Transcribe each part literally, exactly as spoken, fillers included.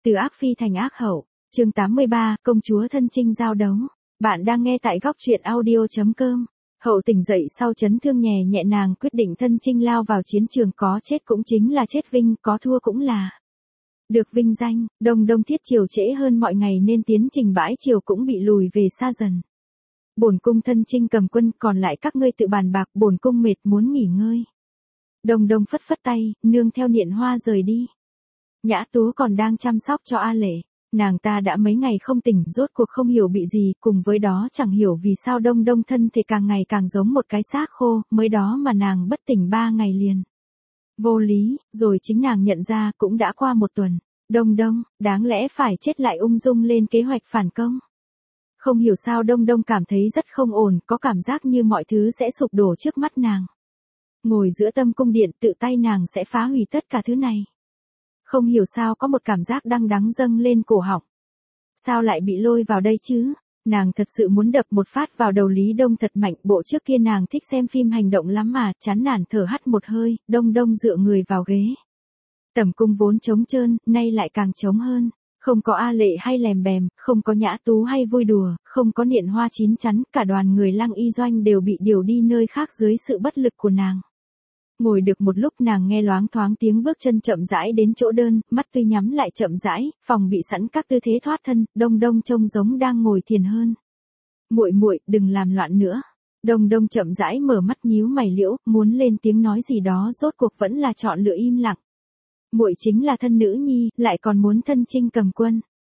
Từ ác phi thành ác hậu, chương tám mươi ba, công chúa thân chinh giao đấu. Bạn đang nghe tại góc truyện audio.com. Hậu tỉnh dậy sau chấn thương nhẹ nhẹ, nàng quyết định thân chinh lao vào chiến trường, có chết cũng chính là chết vinh, có thua cũng là được vinh danh. Đông Đông thiết triều trễ hơn mọi ngày nên tiến trình bãi triều cũng bị lùi về xa dần. Bổn cung thân chinh cầm quân, còn lại các ngươi tự bàn bạc, bổn cung mệt muốn nghỉ ngơi. Đông Đông phất phất tay, nương theo Niện Hoa rời đi. Nhã Tú còn đang chăm sóc cho A Lệ, nàng ta đã mấy ngày không tỉnh, rốt cuộc không hiểu bị gì, cùng với đó chẳng hiểu vì sao Đông Đông thân thể càng ngày càng giống một cái xác khô, mới đó mà nàng bất tỉnh ba ngày liền. Vô lý, rồi chính nàng nhận ra cũng đã qua một tuần. Đông Đông, đáng lẽ phải chết lại ung dung lên kế hoạch phản công. Không hiểu sao Đông Đông cảm thấy rất không ổn, có cảm giác như mọi thứ sẽ sụp đổ trước mắt nàng. Ngồi giữa tâm cung điện, tự tay nàng sẽ phá hủy tất cả thứ này. Không hiểu sao có một cảm giác đắng đắng dâng lên cổ họng. Sao lại bị lôi vào đây chứ? Nàng thật sự muốn đập một phát vào đầu Lý Đông thật mạnh, bộ trước kia nàng thích xem phim hành động lắm mà, chán nản thở hắt một hơi, Đông Đông dựa người vào ghế. Tẩm cung vốn trống trơn, nay lại càng trống hơn. Không có A Lệ hay lèm bèm, không có Nhã Tú hay vui đùa, không có Niện Hoa chín chắn, cả đoàn người Lăng Y Doanh đều bị điều đi nơi khác dưới sự bất lực của nàng. Ngồi được một lúc nàng nghe loáng thoáng tiếng bước chân chậm rãi đến chỗ đơn, mắt tuy nhắm lại chậm rãi, phòng bị sẵn các tư thế thoát thân, Đông Đông trông giống đang ngồi thiền hơn. Muội muội, đừng làm loạn nữa. Đông Đông chậm rãi mở mắt nhíu mày liễu, muốn lên tiếng nói gì đó, rốt cuộc vẫn là chọn lựa im lặng. Muội chính là thân nữ nhi, lại còn muốn thân chinh cầm quân.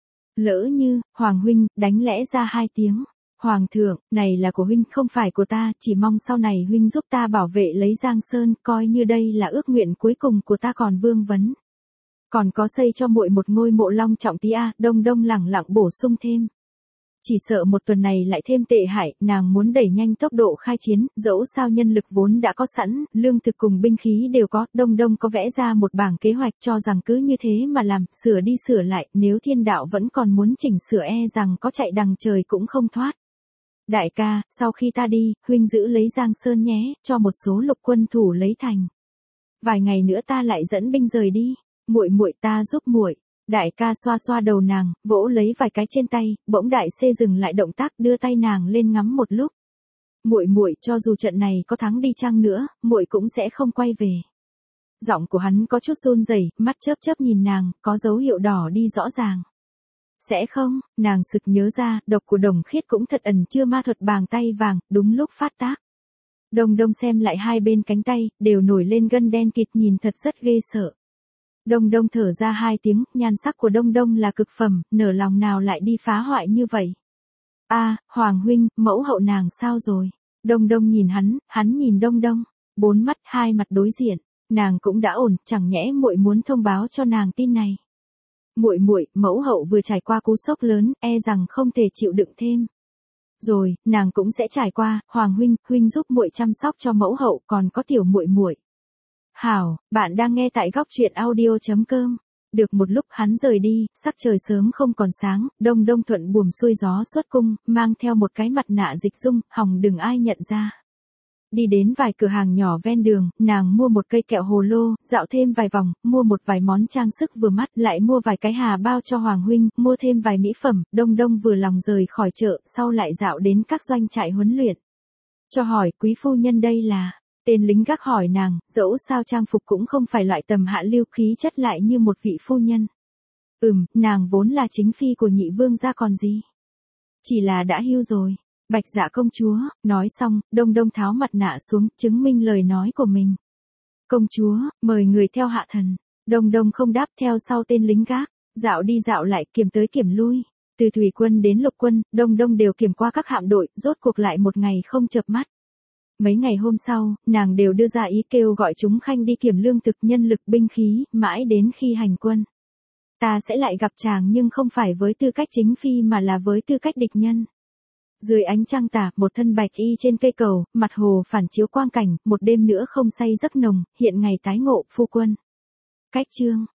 Lỡ như, Hoàng huynh, đánh lẽ ra hai tiếng. Hoàng thượng, này là của huynh không phải của ta, chỉ mong sau này huynh giúp ta bảo vệ lấy Giang Sơn, coi như đây là ước nguyện cuối cùng của ta. Còn vương vấn. Còn có xây cho muội một ngôi mộ long trọng tí a. Đông Đông lẳng lặng bổ sung thêm. Chỉ sợ một tuần này lại thêm tệ hại, nàng muốn đẩy nhanh tốc độ khai chiến, dẫu sao nhân lực vốn đã có sẵn, lương thực cùng binh khí đều có. Đông Đông có vẽ ra một bảng kế hoạch, cho rằng cứ như thế mà làm, sửa đi sửa lại, nếu thiên đạo vẫn còn muốn chỉnh sửa e rằng có chạy đằng trời cũng không thoát. Đại ca, sau khi ta đi, huynh giữ lấy Giang Sơn nhé, cho một số lục quân thủ lấy thành. Vài ngày nữa ta lại dẫn binh rời đi, muội muội ta giúp muội. Đại ca xoa xoa đầu nàng, vỗ lấy vài cái trên tay, bỗng đại xê dừng lại động tác, đưa tay nàng lên ngắm một lúc. Muội muội, cho dù trận này có thắng đi chăng nữa, muội cũng sẽ không quay về. Giọng của hắn có chút run rẩy, mắt chớp chớp nhìn nàng, có dấu hiệu đỏ đi rõ ràng. Sẽ không, nàng sực nhớ ra, độc của Đồng Khiết cũng thật ẩn chứa ma thuật bàn tay vàng, đúng lúc phát tác. Đông Đông xem lại hai bên cánh tay, đều nổi lên gân đen kịt, nhìn thật rất ghê sợ. Đông Đông thở ra hai tiếng, nhan sắc của Đông Đông là cực phẩm, nở lòng nào lại đi phá hoại như vậy. A, Hoàng huynh, mẫu hậu nàng sao rồi? Đông Đông nhìn hắn, hắn nhìn Đông Đông, bốn mắt hai mặt đối diện, nàng cũng đã ổn, chẳng nhẽ muội muốn thông báo cho nàng tin này. Muội muội, mẫu hậu vừa trải qua cú sốc lớn, e rằng không thể chịu đựng thêm. Rồi, nàng cũng sẽ trải qua, Hoàng huynh, huynh giúp muội chăm sóc cho mẫu hậu, còn có tiểu muội muội. Hảo, bạn đang nghe tại góc truyện audio.com. Được một lúc hắn rời đi, sắc trời sớm không còn sáng, Đông Đông thuận buồm xuôi gió xuất cung, mang theo một cái mặt nạ dịch dung, hòng đừng ai nhận ra. Đi đến vài cửa hàng nhỏ ven đường, nàng mua một cây kẹo hồ lô, dạo thêm vài vòng, mua một vài món trang sức vừa mắt, lại mua vài cái hà bao cho Hoàng huynh, mua thêm vài mỹ phẩm. Đông Đông vừa lòng rời khỏi chợ, sau lại dạo đến các doanh trại huấn luyện. Cho hỏi, quý phu nhân đây là... Tên lính gác hỏi nàng, dẫu sao trang phục cũng không phải loại tầm hạ lưu, khí chất lại như một vị phu nhân. Ừm, nàng vốn là chính phi của nhị vương gia còn gì. Chỉ là đã hưu rồi. Bạch Dạ công chúa, nói xong, Đông Đông tháo mặt nạ xuống, chứng minh lời nói của mình. Công chúa, mời người theo hạ thần. Đông Đông không đáp, theo sau tên lính gác, dạo đi dạo lại, kiểm tới kiểm lui. Từ thủy quân đến lục quân, Đông Đông đều kiểm qua các hạm đội, rốt cuộc lại một ngày không chợp mắt. Mấy ngày hôm sau, nàng đều đưa ra ý kêu gọi chúng khanh đi kiểm lương thực, nhân lực, binh khí, mãi đến khi hành quân. Ta sẽ lại gặp chàng, nhưng không phải với tư cách chính phi mà là với tư cách địch nhân. Dưới ánh trăng tà, một thân bạch y trên cây cầu, mặt hồ phản chiếu quang cảnh, một đêm nữa không say giấc nồng, hiện ngày tái ngộ, phu quân. Cách chương.